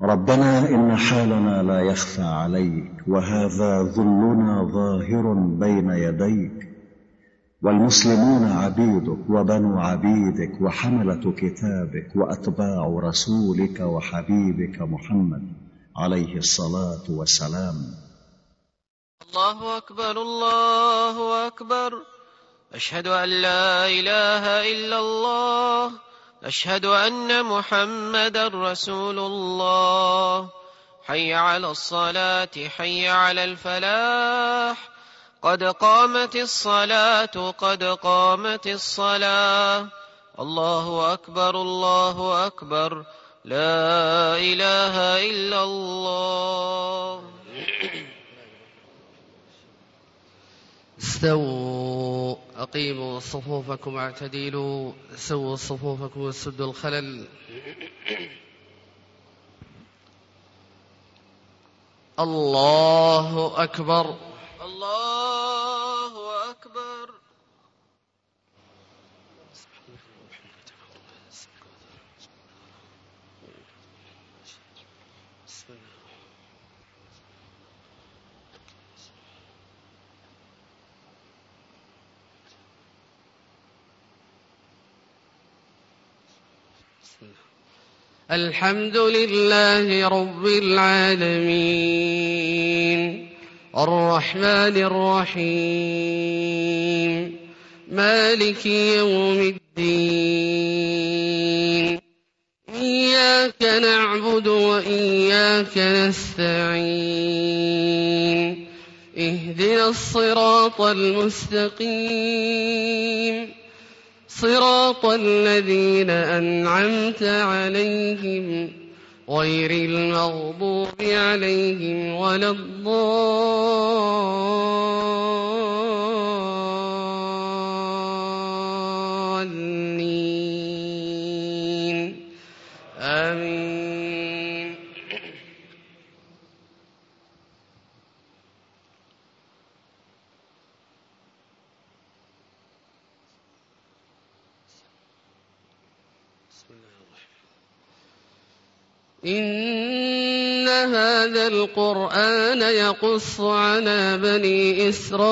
ربنا إن حالنا لا يخفى عليك، وهذا ذلنا ظاهر بين يديك، والمسلمون عبيدك وبنو عبيدك وحملة كتابك وأتباع رسولك وحبيبك محمد عليه الصلاة والسلام. الله أكبر الله أكبر، أشهد أن لا إله إلا الله، أشهد أن محمدا رسول الله. حي على الصلاة حي على الفلاح، قد قامت الصلاة قد قامت الصلاة. الله أكبر الله أكبر، لا إله إلا الله. استووا، أقيموا صفوفكم واعتدلوا، سووا صفوفكم وسدوا الخلل. الله أكبر الله أكبر. الحمد لله رب العالمين، الرحمن الرحيم، مالك يوم الدين. إياك نعبد وإياك نستعين، اهدنا الصراط المستقيم، صراط الذين أنعمت عليهم غير المغضوب عليهم ولا الضالين. آمين. إن هذا القرآن يقص على بني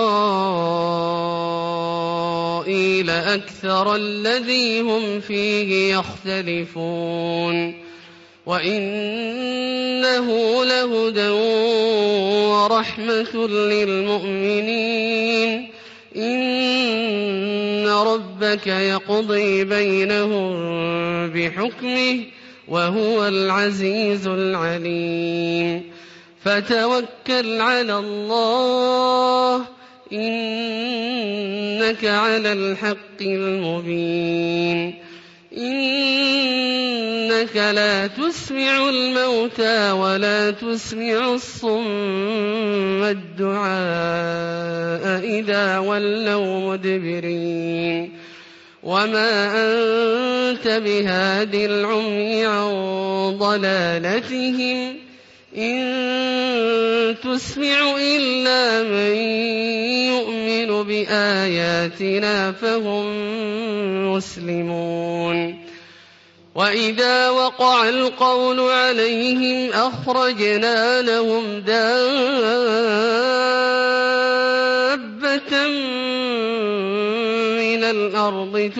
إسرائيل أكثر الذي هم فيه يختلفون، وإنه لهدى ورحمة للمؤمنين. إن ربك يقضي بينهم بحكمه وهو العزيز العليم. فتوكل على الله، إنك على الحق المبين. إنك لا تسمع الموتى ولا تسمع الصم الدعاء إذا ولوا مدبرين. وما أنت بهاد العمي عن ضلالتهم، إن تسمع إلا من يؤمن بآياتنا فهم مسلمون. وإذا وقع القول عليهم أخرجنا لهم دابة من الأرض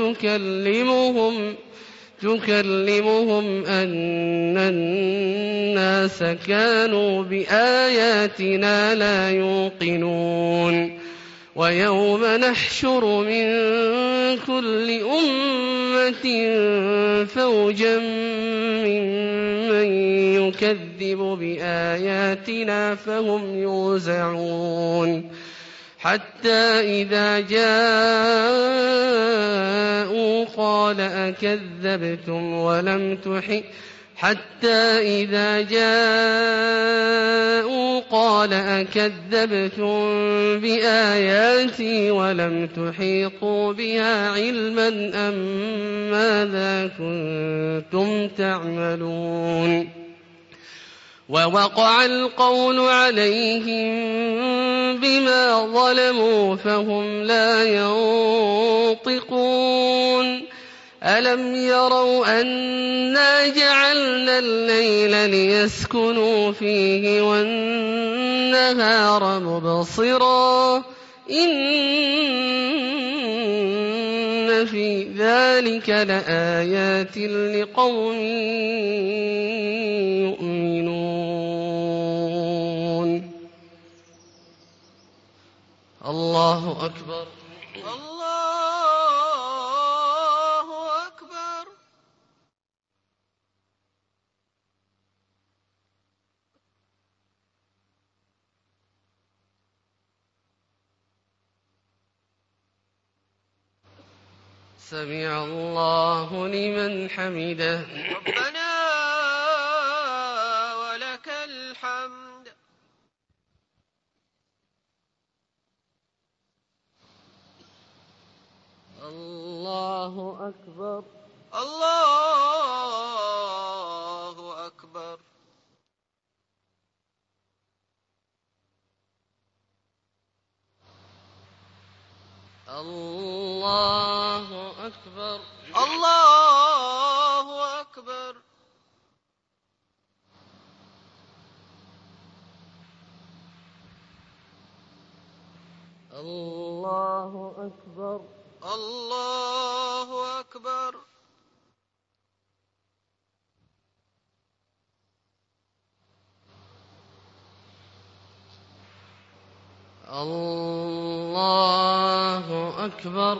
تكلمهم أن الناس كانوا بآياتنا لا يوقنون. ويوم نحشر من كل أمة فوجا ممن يكذب بآياتنا فهم يوزعون. حتى إذا جاءوا قال أكذبتم بآياتي ولم تحيطوا بها علما أم ماذا كنتم تعملون. ووقع القول عليهم بما ظلموا فهم لا ينطقون. ألم يروا أنا جعلنا الليل ليسكنوا فيه والنهار مبصرا إن في ذلك لآيات لقوم يؤمنون. الله أكبر. الله أكبر. سمع الله لمن حمده. ربنا ولك الحمد. الله أكبر. الله أكبر. الله أكبر. الله أكبر. الله أكبر. الله أكبر. الله أكبر.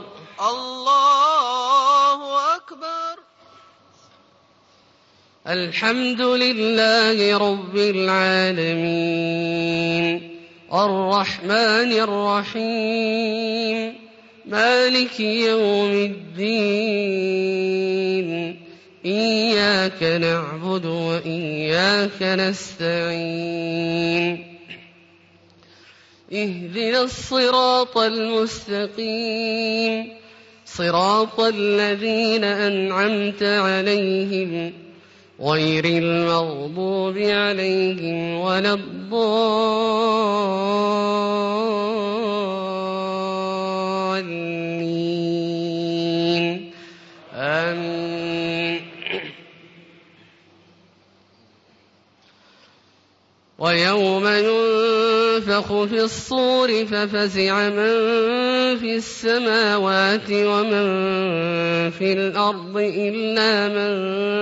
الله أكبر. الحمد لله رب العالمين الرحمن الرحيم مالك يوم الدين إياك نعبد وإياك نستعين اهدنا الصراط المستقيم صراط الذين أنعمت عليهم غير المغضوب عليهم ولا الضالين آمين. ويوم ينفخ في الصور ففزع من في السماوات ومن في الأرض إلا من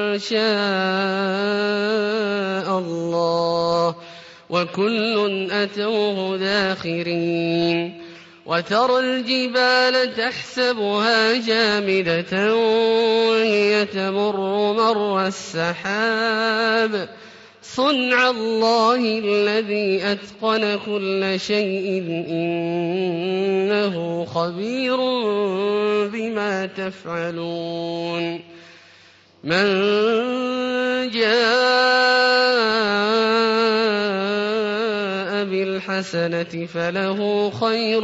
شاء الله وكل أتوه داخرين. وترى الجبال تحسبها جامدة وهي تمر مر السحاب صنع الله الذي أتقن كل شيء إنه خبير بما تفعلون. من جاء بالحسنة فله خير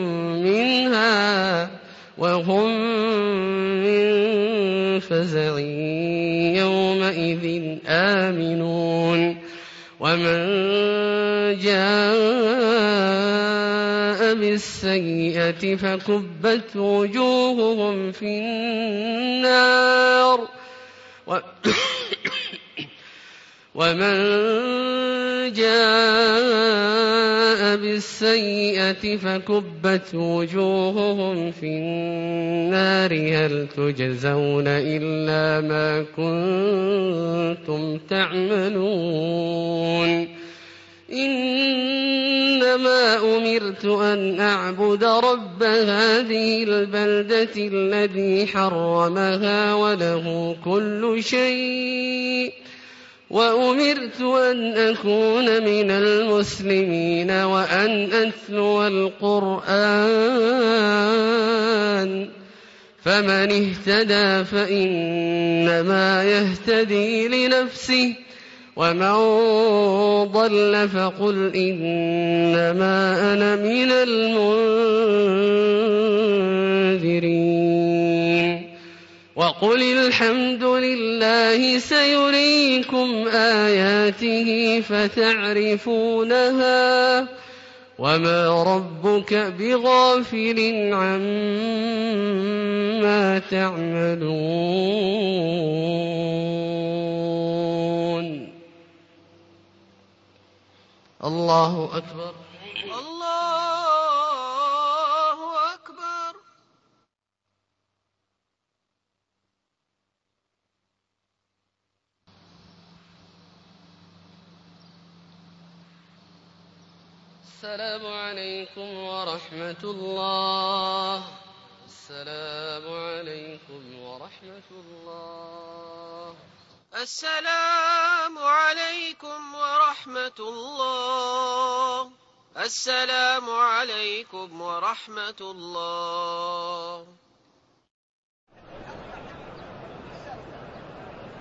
منها وهم من فزع يومئذ آمنون. ومن جاء بالسيئة فكبت وجوههم في النار ومن جاء بالسيئة فكبت وجوههم في النار هل تجزون إلا ما كنتم تعملون. إنما أمرت أن أعبد رب هذه البلدة الذي حرمها وله كل شيء وأمرت أن أكون من المسلمين وأن أتلو القرآن فمن اهتدى فإنما يهتدي لنفسه ومن ضل فقل إنما أنا من المنذرين. وقل الحمد لله سيريكم آياته فتعرفونها وما ربك بغافل عما تعملون. الله أكبر. الله أكبر. السلام عليكم ورحمة الله. السلام عليكم ورحمة الله. السلام عليكم ورحمة الله. السلام عليكم ورحمة الله.